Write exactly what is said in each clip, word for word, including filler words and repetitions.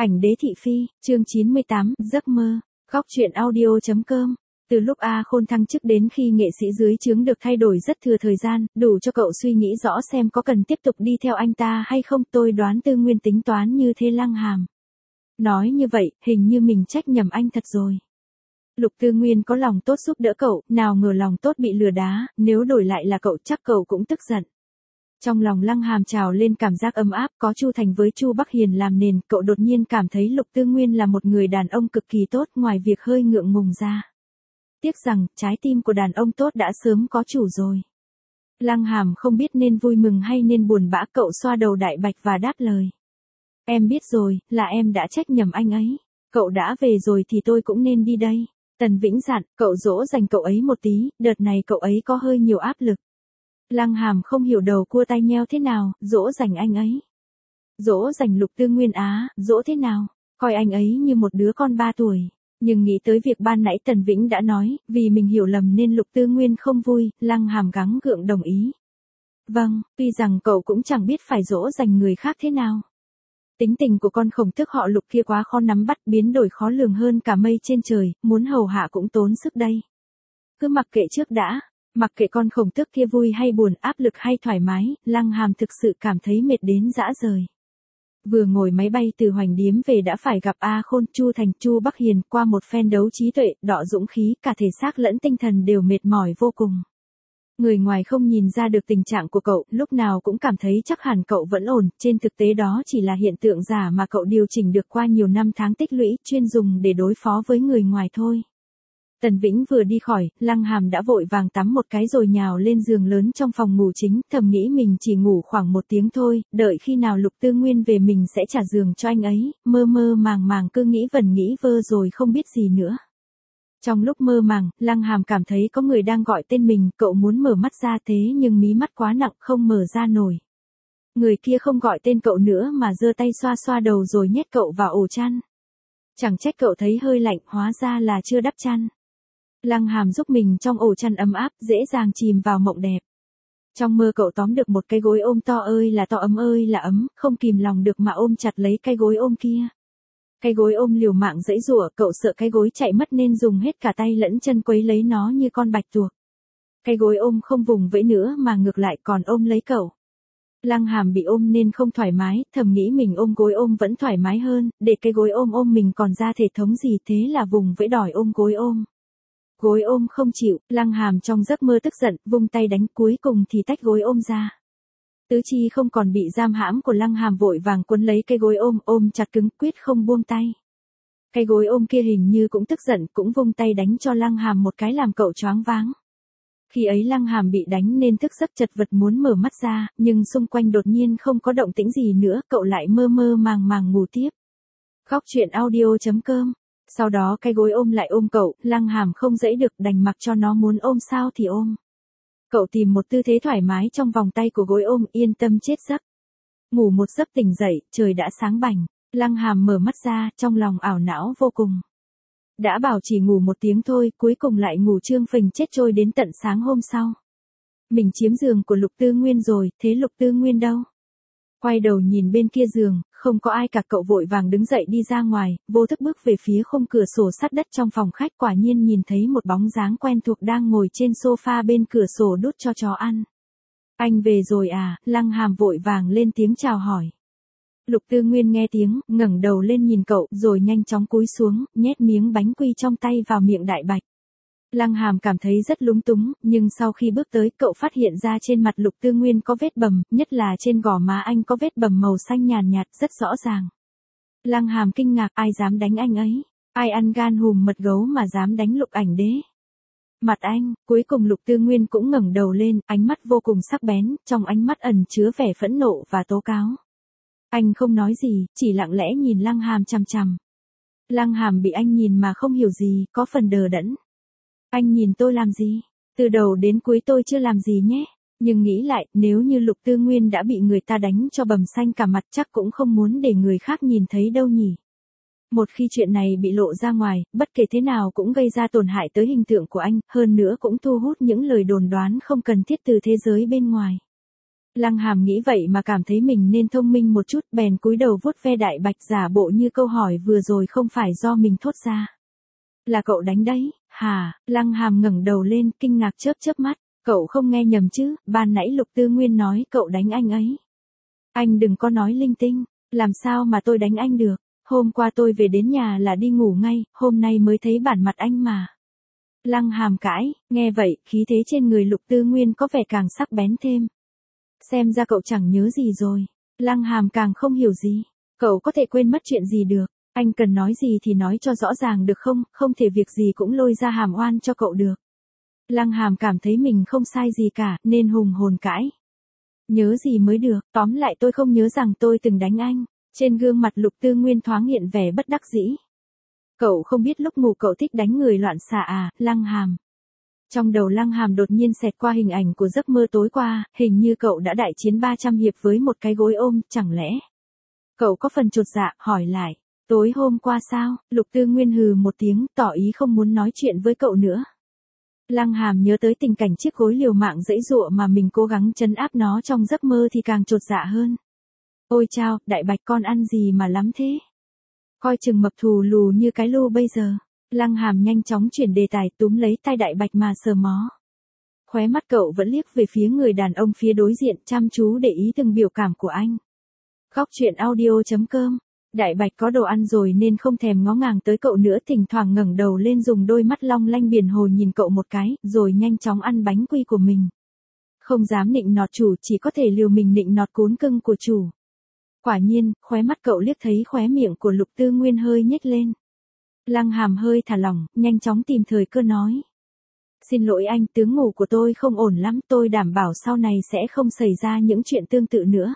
Ảnh đế thị phi, chương chín mươi tám, giấc mơ, góc truyện audio.com. Từ lúc A Khôn thăng chức đến khi nghệ sĩ dưới trướng được thay đổi rất thừa thời gian, đủ cho cậu suy nghĩ rõ xem có cần tiếp tục đi theo anh ta hay không. Tôi đoán Tư Nguyên tính toán như thế. Lăng Hàm nói như vậy, hình như mình trách nhầm anh thật rồi. Lục Tư Nguyên có lòng tốt giúp đỡ cậu, nào ngờ lòng tốt bị lừa đá, nếu đổi lại là cậu chắc cậu cũng tức giận. Trong lòng Lăng Hàm trào lên cảm giác ấm áp, có Chu Thành với Chu Bắc Hiền làm nền, cậu đột nhiên cảm thấy Lục Tư Nguyên là một người đàn ông cực kỳ tốt, ngoài việc hơi ngượng ngùng ra. Tiếc rằng, trái tim của đàn ông tốt đã sớm có chủ rồi. Lăng Hàm không biết nên vui mừng hay nên buồn bã, cậu xoa đầu Đại Bạch và đáp lời. Em biết rồi, là em đã trách nhầm anh ấy. Cậu đã về rồi thì tôi cũng nên đi đây. Tần Vĩnh dặn, cậu dỗ dành cậu ấy một tí, đợt này cậu ấy có hơi nhiều áp lực. Lăng Hàm không hiểu đầu cua tai nheo thế nào, dỗ dành anh ấy. Dỗ dành Lục Tư Nguyên á, dỗ thế nào, coi anh ấy như một đứa con ba tuổi. Nhưng nghĩ tới việc ban nãy Tần Vĩnh đã nói, vì mình hiểu lầm nên Lục Tư Nguyên không vui, Lăng Hàm gắng gượng đồng ý. Vâng, tuy rằng cậu cũng chẳng biết phải dỗ dành người khác thế nào. Tính tình của con khổng tước họ Lục kia quá khó nắm bắt, biến đổi khó lường hơn cả mây trên trời, muốn hầu hạ cũng tốn sức đây. Cứ mặc kệ trước đã. Mặc kệ con khổng tước kia vui hay buồn, áp lực hay thoải mái, Lăng Hàm thực sự cảm thấy mệt đến rã rời. Vừa ngồi máy bay từ Hoành Điếm về đã phải gặp A Khôn, Chu Thành, Chu Bắc Hiền, qua một phen đấu trí tuệ, đọ dũng khí, cả thể xác lẫn tinh thần đều mệt mỏi vô cùng. Người ngoài không nhìn ra được tình trạng của cậu, lúc nào cũng cảm thấy chắc hẳn cậu vẫn ổn, trên thực tế đó chỉ là hiện tượng giả mà cậu điều chỉnh được qua nhiều năm tháng tích lũy, chuyên dùng để đối phó với người ngoài thôi. Tần Vĩnh vừa đi khỏi, Lăng Hàm đã vội vàng tắm một cái rồi nhào lên giường lớn trong phòng ngủ chính, thầm nghĩ mình chỉ ngủ khoảng một tiếng thôi, đợi khi nào Lục Tư Nguyên về mình sẽ trả giường cho anh ấy, mơ mơ màng màng cứ nghĩ vẩn nghĩ vơ rồi không biết gì nữa. Trong lúc mơ màng, Lăng Hàm cảm thấy có người đang gọi tên mình, cậu muốn mở mắt ra thế nhưng mí mắt quá nặng không mở ra nổi. Người kia không gọi tên cậu nữa mà giơ tay xoa xoa đầu rồi nhét cậu vào ổ chăn. Chẳng trách cậu thấy hơi lạnh, hóa ra là chưa đắp chăn. Lăng Hàm giúp mình trong ổ chăn ấm áp, dễ dàng chìm vào mộng đẹp. Trong mơ cậu tóm được một cái gối ôm to ơi là to, ấm ơi là ấm, không kìm lòng được mà ôm chặt lấy cái gối ôm kia. Cái gối ôm liều mạng giãy giụa, cậu sợ cái gối chạy mất nên dùng hết cả tay lẫn chân quấy lấy nó như con bạch tuộc. Cái gối ôm không vùng vẫy nữa mà ngược lại còn ôm lấy cậu. Lăng Hàm bị ôm nên không thoải mái, thầm nghĩ mình ôm gối ôm vẫn thoải mái hơn, để cái gối ôm ôm mình còn ra thể thống gì, thế là vùng vẫy đòi ôm gối ôm. Gối ôm không chịu, Lăng Hàm trong giấc mơ tức giận, vung tay đánh, cuối cùng thì tách gối ôm ra. Tứ chi không còn bị giam hãm của Lăng Hàm vội vàng quấn lấy cái gối ôm, ôm chặt cứng quyết không buông tay. Cái gối ôm kia hình như cũng tức giận, cũng vung tay đánh cho Lăng Hàm một cái làm cậu choáng váng. Khi ấy Lăng Hàm bị đánh nên thức giấc chật vật muốn mở mắt ra, nhưng xung quanh đột nhiên không có động tĩnh gì nữa, cậu lại mơ mơ màng màng ngủ tiếp. Góc truyện audio.com. Sau đó cái gối ôm lại ôm cậu, Lăng Hàm không dãy được, đành mặc cho nó muốn ôm sao thì ôm. Cậu tìm một tư thế thoải mái trong vòng tay của gối ôm, yên tâm chết giấc. Ngủ một giấc tỉnh dậy, trời đã sáng bảnh, Lăng Hàm mở mắt ra, trong lòng ảo não vô cùng. Đã bảo chỉ ngủ một tiếng thôi, cuối cùng lại ngủ trương phình chết trôi đến tận sáng hôm sau. Mình chiếm giường của Lục Tư Nguyên rồi, thế Lục Tư Nguyên đâu? Quay đầu nhìn bên kia giường, không có ai cả, cậu vội vàng đứng dậy đi ra ngoài, vô thức bước về phía khung cửa sổ sắt đất trong phòng khách, quả nhiên nhìn thấy một bóng dáng quen thuộc đang ngồi trên sofa bên cửa sổ đút cho chó ăn. Anh về rồi à? Lăng Hàm vội vàng lên tiếng chào hỏi. Lục Tư Nguyên nghe tiếng, ngẩng đầu lên nhìn cậu, rồi nhanh chóng cúi xuống, nhét miếng bánh quy trong tay vào miệng Đại Bạch. Lăng Hàm cảm thấy rất lúng túng, nhưng sau khi bước tới, cậu phát hiện ra trên mặt Lục Tư Nguyên có vết bầm, nhất là trên gò má anh có vết bầm màu xanh nhàn nhạt, rất rõ ràng. Lăng Hàm kinh ngạc, ai dám đánh anh ấy? Ai ăn gan hùm mật gấu mà dám đánh Lục Ảnh Đế? Mặt anh, cuối cùng Lục Tư Nguyên cũng ngẩng đầu lên, ánh mắt vô cùng sắc bén, trong ánh mắt ẩn chứa vẻ phẫn nộ và tố cáo. Anh không nói gì, chỉ lặng lẽ nhìn Lăng Hàm chằm chằm. Lăng Hàm bị anh nhìn mà không hiểu gì, có phần đờ đẫn. Anh nhìn tôi làm gì? Từ đầu đến cuối tôi chưa làm gì nhé. Nhưng nghĩ lại, nếu như Lục Tư Nguyên đã bị người ta đánh cho bầm xanh cả mặt chắc cũng không muốn để người khác nhìn thấy đâu nhỉ. Một khi chuyện này bị lộ ra ngoài, bất kể thế nào cũng gây ra tổn hại tới hình tượng của anh, hơn nữa cũng thu hút những lời đồn đoán không cần thiết từ thế giới bên ngoài. Lăng Hàm nghĩ vậy mà cảm thấy mình nên thông minh một chút, bèn cúi đầu vuốt ve Đại Bạch giả bộ như câu hỏi vừa rồi không phải do mình thốt ra. Là cậu đánh đấy, hả? Lăng Hàm ngẩng đầu lên, kinh ngạc chớp chớp mắt. Cậu không nghe nhầm chứ, ban nãy Lục Tư Nguyên nói cậu đánh anh ấy. Anh đừng có nói linh tinh, làm sao mà tôi đánh anh được, hôm qua tôi về đến nhà là đi ngủ ngay, hôm nay mới thấy bản mặt anh mà. Lăng Hàm cãi, nghe vậy, khí thế trên người Lục Tư Nguyên có vẻ càng sắc bén thêm. Xem ra cậu chẳng nhớ gì rồi. Lăng Hàm càng không hiểu gì. Cậu có thể quên mất chuyện gì được. Anh cần nói gì thì nói cho rõ ràng được không, không thể việc gì cũng lôi ra hàm oan cho cậu được. Lăng Hàm cảm thấy mình không sai gì cả, nên hùng hồn cãi. Nhớ gì mới được, tóm lại tôi không nhớ rằng tôi từng đánh anh. Trên gương mặt Lục Tư Nguyên thoáng hiện vẻ bất đắc dĩ. Cậu không biết lúc ngủ cậu thích đánh người loạn xạ à, Lăng Hàm. Trong đầu Lăng Hàm đột nhiên xẹt qua hình ảnh của giấc mơ tối qua, hình như cậu đã đại chiến ba trăm hiệp với một cái gối ôm, chẳng lẽ? Cậu có phần chột dạ, hỏi lại, tối hôm qua sao? Lục Tư Nguyên hừ một tiếng, tỏ ý không muốn nói chuyện với cậu nữa. Lăng Hàm nhớ tới tình cảnh chiếc gối liều mạng giãy giụa mà mình cố gắng trấn áp nó trong giấc mơ thì càng chột dạ hơn. Ôi chao, Đại Bạch con ăn gì mà lắm thế? Coi chừng mập thù lù như cái lu bây giờ. Lăng Hàm nhanh chóng chuyển đề tài, túm lấy tay Đại Bạch mà sờ mó. Khóe mắt cậu vẫn liếc về phía người đàn ông phía đối diện, chăm chú để ý từng biểu cảm của anh. Góc truyện audio chấm com. Đại Bạch có đồ ăn rồi nên không thèm ngó ngàng tới cậu nữa, thỉnh thoảng ngẩng đầu lên dùng đôi mắt long lanh biển hồ nhìn cậu một cái, rồi nhanh chóng ăn bánh quy của mình. Không dám nịnh nọt chủ, chỉ có thể liều mình nịnh nọt cún cưng của chủ. Quả nhiên, khóe mắt cậu liếc thấy khóe miệng của Lục Tư Nguyên hơi nhếch lên. Lăng Hàm hơi thả lỏng, nhanh chóng tìm thời cơ nói. Xin lỗi anh, tướng ngủ của tôi không ổn lắm, tôi đảm bảo sau này sẽ không xảy ra những chuyện tương tự nữa.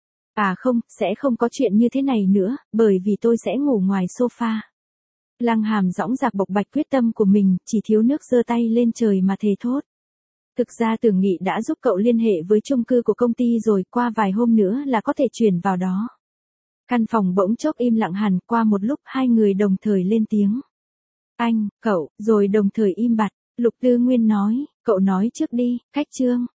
À không, sẽ không có chuyện như thế này nữa, bởi vì tôi sẽ ngủ ngoài sofa. Lăng Hàm dõng dạc bộc bạch quyết tâm của mình, chỉ thiếu nước giơ tay lên trời mà thề thốt. Thực ra Tưởng Nghị đã giúp cậu liên hệ với chung cư của công ty rồi, qua vài hôm nữa là có thể chuyển vào đó. Căn phòng bỗng chốc im lặng hẳn, qua một lúc hai người đồng thời lên tiếng. Anh, cậu, rồi đồng thời im bặt. Lục Tư Nguyên nói, cậu nói trước đi, Khách Trương.